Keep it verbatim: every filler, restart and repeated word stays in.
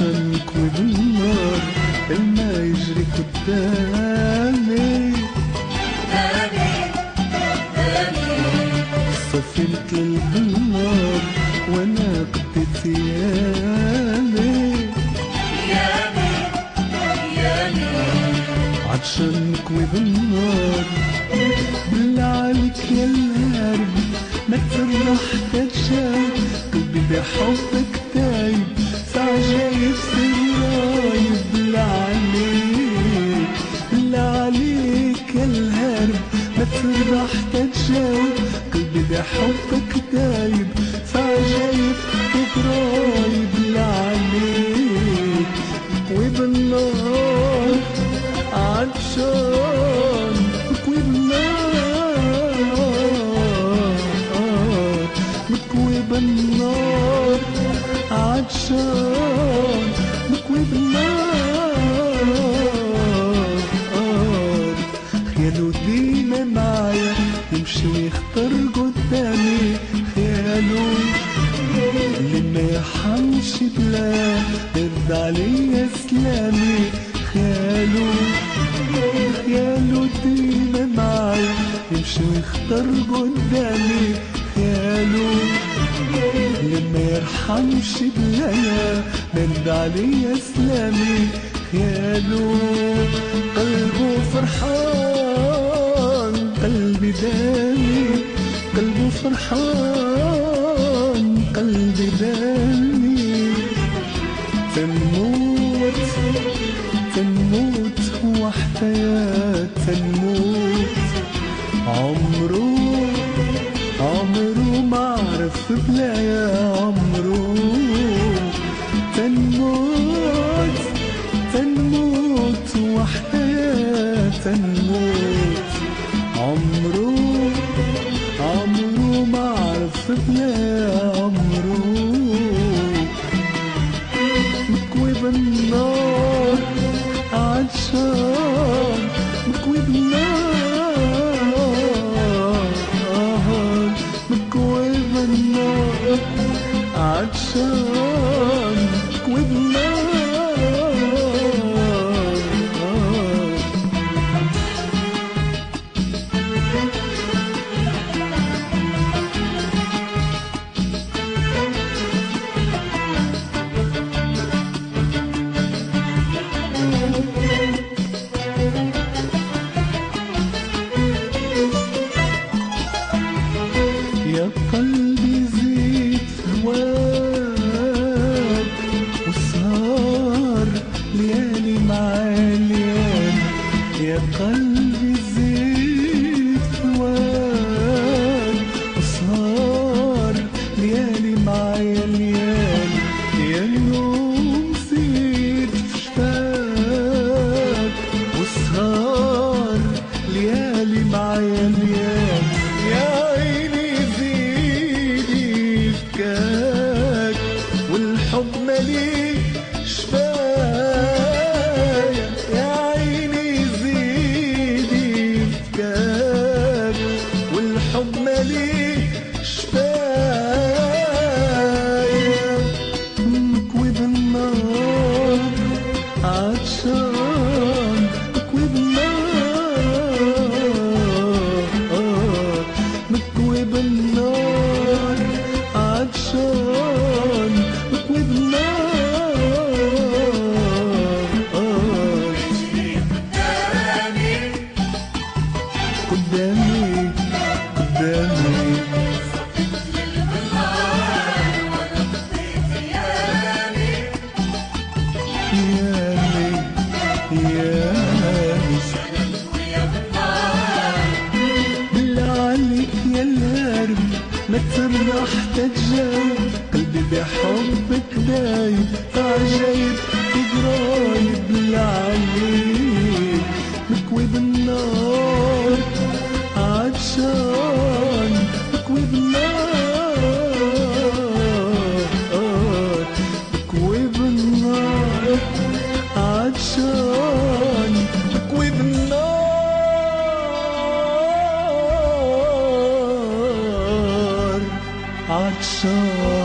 عطشانك وبالنار الماء يجري قدامي صفيت للبنار وانا قضيت ايامي عطشانك وبالنار بالله عليك يا الهارب ما تفرح تتشاف قلبي بحبك تايب ساعة جايب سرايب بالله عليك بالله عليك يا الهارب ما تفرح تتشاف قلبي بحبك تايب ساعة جايب سرايب بالله عليك وبالنار عطشان مكوي بالنار مكوي بالنار عطشان مكوي بالنار خياله ديما معايا يمشي ويختار قدامي خياله اللي ما يرحمش بلا يرد عليا سلامي خياله خياله ديما معايا يمشي ويختار قدامي خياله اللي ما يرحمش بلايا مرد عليا سلامي خياله قلبه فرحان قلبي دامي قلبه فرحان قلبي دامي تنموت تنموت هو حكايات تنموت عمره عمره ما عرف بلايا عمره تنموت تنموت هو حكايات تنموت عمره عمره ما عرف بلايا عمره مكوي بالنار عطشان مكوي بالنار مكوي بالنار عطشان مكوي بالنار يا قلبي زيد هواك وسهر ليالي مع ليالي يا قلبي زيد هواك وسهر ليالي مع ليالي يا يوم زيد فشتاك وسهر ليالي مع ليالي يا عيني زيدي فكاك والحب مليك شفايا يا عيني زيدي فكاك والحب مليك شفايا مكوي بالنار عطشان مكوي بالنار مكوي بالنار عطشان مكوي بالنار قدامي قدامي يامي يامي بالله عليك يا الهارب ما تسرح تتجاوب قلبي بحبك دايب عجايب تجرايب بالله عليك مكوي بالنار عطشان مكوي بالنار مكوي بالنار عطشان مكوي بالنار عطشان